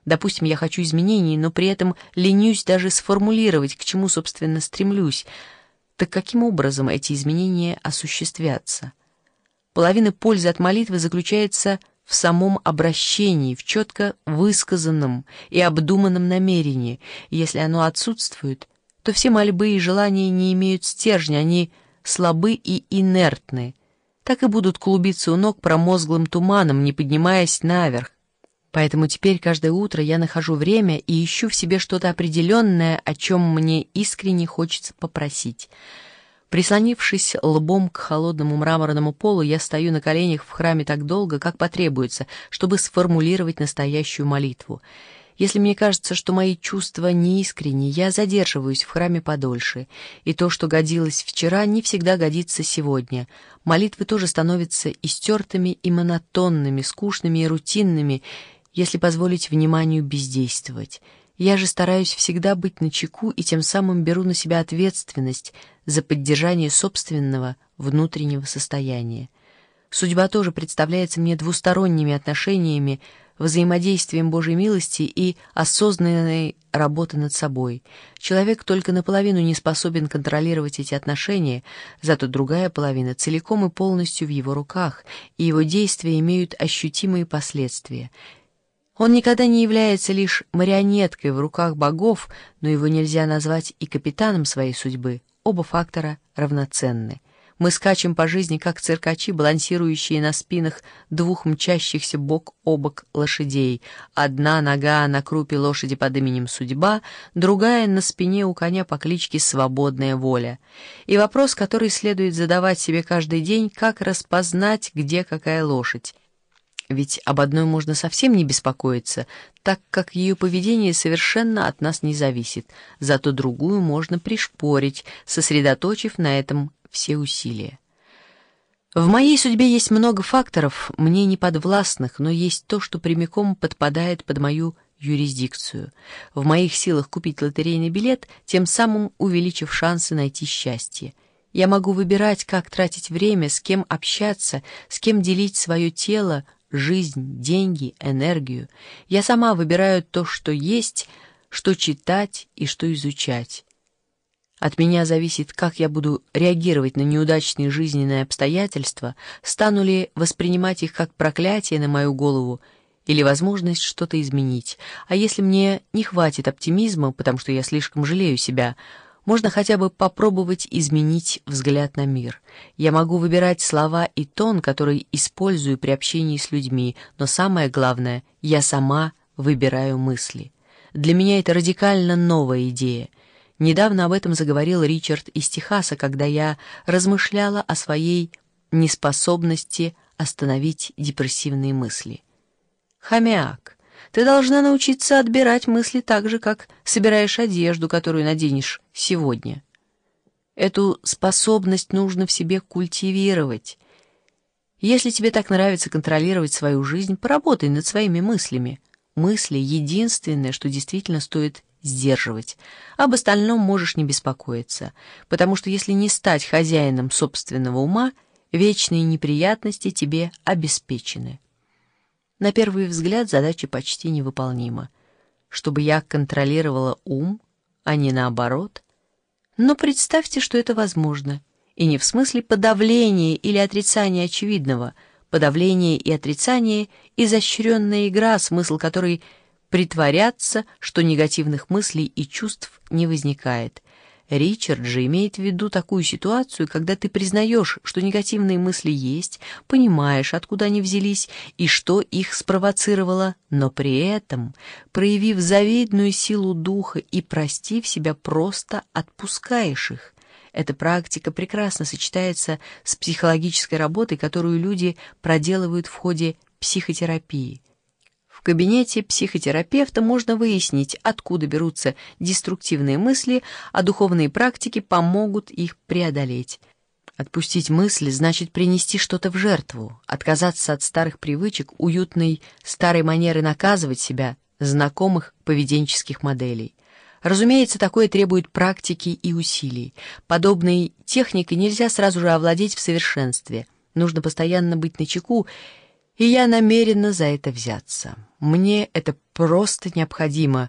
Допустим, я хочу изменений, но при этом ленюсь даже сформулировать, к чему, собственно, стремлюсь. Так каким образом эти изменения осуществятся? Половина пользы от молитвы заключается в самом обращении, в четко высказанном и обдуманном намерении. И если оно отсутствует, то все мольбы и желания не имеют стержня, они слабы и инертны. Так и будут клубиться у ног промозглым туманом, не поднимаясь наверх. Поэтому теперь каждое утро я нахожу время и ищу в себе что-то определенное, о чем мне искренне хочется попросить. Прислонившись лбом к холодному мраморному полу, я стою на коленях в храме так долго, как потребуется, чтобы сформулировать настоящую молитву. Если мне кажется, что мои чувства неискренни, я задерживаюсь в храме подольше, и то, что годилось вчера, не всегда годится сегодня. Молитвы тоже становятся истертыми и монотонными, скучными и рутинными, если позволить вниманию бездействовать. Я же стараюсь всегда быть начеку и тем самым беру на себя ответственность за поддержание собственного внутреннего состояния. Судьба тоже представляется мне двусторонними отношениями, взаимодействием Божьей милости и осознанной работы над собой. Человек только наполовину не способен контролировать эти отношения, зато другая половина целиком и полностью в его руках, и его действия имеют ощутимые последствия. Он никогда не является лишь марионеткой в руках богов, но его нельзя назвать и капитаном своей судьбы. Оба фактора равноценны. Мы скачем по жизни, как циркачи, балансирующие на спинах двух мчащихся бок о бок лошадей. Одна нога на крупе лошади под именем Судьба, другая на спине у коня по кличке Свободная воля. И вопрос, который следует задавать себе каждый день, как распознать, где какая лошадь. Ведь об одной можно совсем не беспокоиться, так как ее поведение совершенно от нас не зависит, зато другую можно пришпорить, сосредоточив на этом все усилия. В моей судьбе есть много факторов, мне не подвластных, но есть то, что прямиком подпадает под мою юрисдикцию. В моих силах купить лотерейный билет, тем самым увеличив шансы найти счастье. Я могу выбирать, как тратить время, с кем общаться, с кем делить свое тело, жизнь, деньги, энергию. Я сама выбираю то, что есть, что читать и что изучать. От меня зависит, как я буду реагировать на неудачные жизненные обстоятельства, стану ли воспринимать их как проклятие на мою голову или возможность что-то изменить. А если мне не хватит оптимизма, потому что я слишком жалею себя, можно хотя бы попробовать изменить взгляд на мир. Я могу выбирать слова и тон, который использую при общении с людьми, но самое главное, я сама выбираю мысли. Для меня это радикально новая идея. Недавно об этом заговорил Ричард из Техаса, когда я размышляла о своей неспособности остановить депрессивные мысли. «Хомяк, ты должна научиться отбирать мысли так же, как собираешь одежду, которую наденешь сегодня. Эту способность нужно в себе культивировать. Если тебе так нравится контролировать свою жизнь, поработай над своими мыслями. Мысли — единственное, что действительно стоит сдерживать. Об остальном можешь не беспокоиться, потому что если не стать хозяином собственного ума, вечные неприятности тебе обеспечены». На первый взгляд задача почти невыполнима. Чтобы я контролировала ум, а не наоборот. Но представьте, что это возможно. И не в смысле подавления или отрицания очевидного. Подавление и отрицание — изощренная игра, смысл которой — притворяться, что негативных мыслей и чувств не возникает. Ричард же имеет в виду такую ситуацию, когда ты признаешь, что негативные мысли есть, понимаешь, откуда они взялись и что их спровоцировало, но при этом, проявив завидную силу духа и простив себя, просто отпускаешь их. Эта практика прекрасно сочетается с психологической работой, которую люди проделывают в ходе психотерапии. В кабинете психотерапевта можно выяснить, откуда берутся деструктивные мысли, а духовные практики помогут их преодолеть. Отпустить мысли значит принести что-то в жертву, отказаться от старых привычек, уютной старой манеры наказывать себя, знакомых поведенческих моделей. Разумеется, такое требует практики и усилий. Подобной техникой нельзя сразу же овладеть в совершенстве. Нужно постоянно быть начеку, и я намерена за это взяться. Мне это просто необходимо,